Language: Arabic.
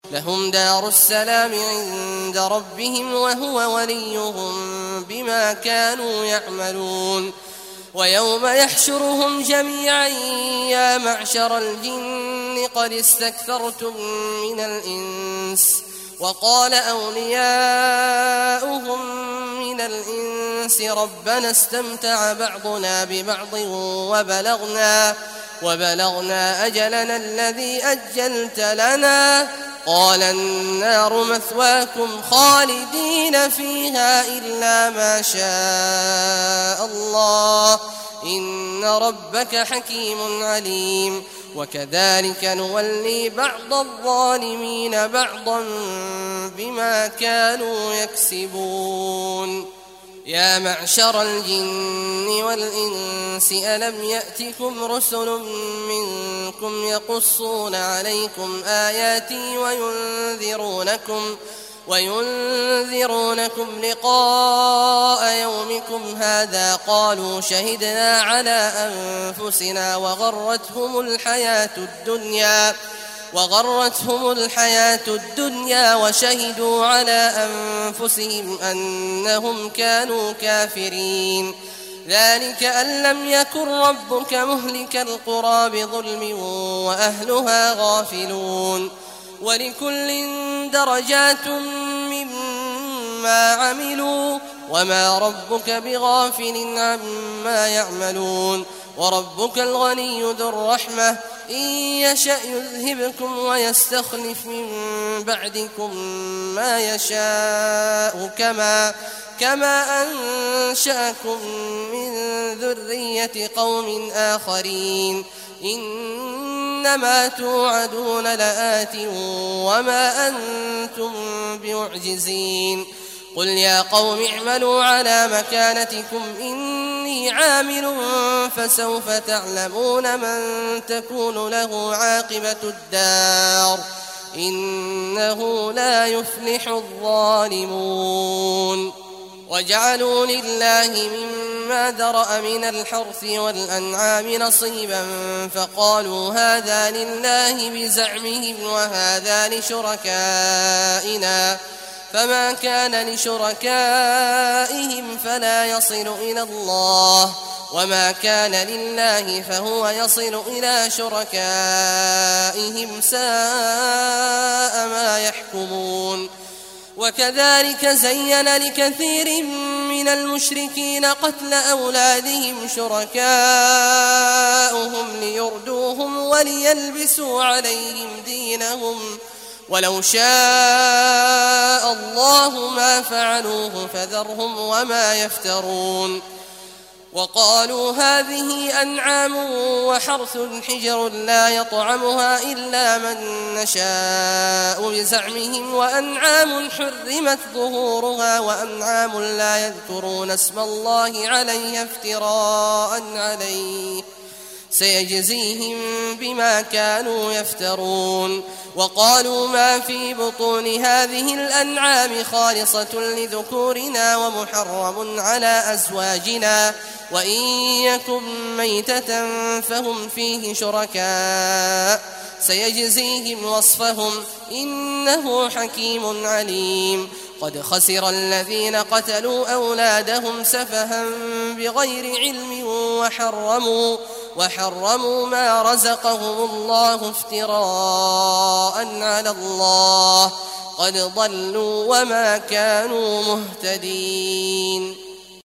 لهم دار السلام عند ربهم وهو وليهم بما كانوا يعملون. ويوم يحشرهم جميعا يا معشر الجن قد استكثرتم من الإنس وقال أولياؤهم من الإنس ربنا استمتع بعضنا ببعض وبلغنا أجلنا الذي أجلت لنا قال النار مثواكم خالدين فيها إلا ما شاء الله إن ربك حكيم عليم. وكذلك نولي بعض الظالمين بعضا بما كانوا يكسبون. يا معشر الجن والإنس ألم يأتكم رسل منكم يقصون عليكم آياتي وينذرونكم لقاء يومكم هذا قالوا شهدنا على أنفسنا وغرتهم الحياة الدنيا وشهدوا على أنفسهم أنهم كانوا كافرين. ذلك أن لم يكن ربك مهلك القرى بظلم وأهلها غافلون. ولكل درجات مما عملوا وما ربك بغافل عما يعملون. وربك الغني ذو الرحمة إن يشأ يذهبكم ويستخلف من بعدكم ما يشاء كما أنشأكم من ذرية قوم آخرين إنما توعدون لآت وما أنتم بمعجزين. قل يا قوم اعملوا على مكانتكم إني عامل فسوف تعلمون من تكون له عاقبة الدار إنه لا يفلح الظالمون. وجعلوا لله مما ذرأ من الحرث والأنعام نصيبا فقالوا هذا لله بزعمهم وهذا لشركائنا فما كان لشركائهم فلا يصل إلى الله وما كان لله فهو يصل إلى شركائهم ساء ما يحكمون. وكذلك زين لكثير من المشركين قتل أولادهم شركاؤهم ليردوهم وليلبسوا عليهم دينهم ولو شاء الله ما فعلوه فذرهم وما يفترون. وقالوا هذه أنعام وحرث حجر لا يطعمها إلا من نشاء بزعمهم وأنعام حرمت ظهورها وأنعام لا يذكرون اسم الله عليها افتراء عليه سيجزيهم بما كانوا يفترون. وقالوا ما في بطون هذه الأنعام خالصة لذكورنا ومحرم على أزواجنا وإن يكن ميتة فهم فيه شركاء سيجزيهم وصفهم إنه حكيم عليم. قد خسر الذين قتلوا أولادهم سفها بغير علم وحرموا ما رزقهم الله افتراء على الله قد ضلوا وما كانوا مهتدين.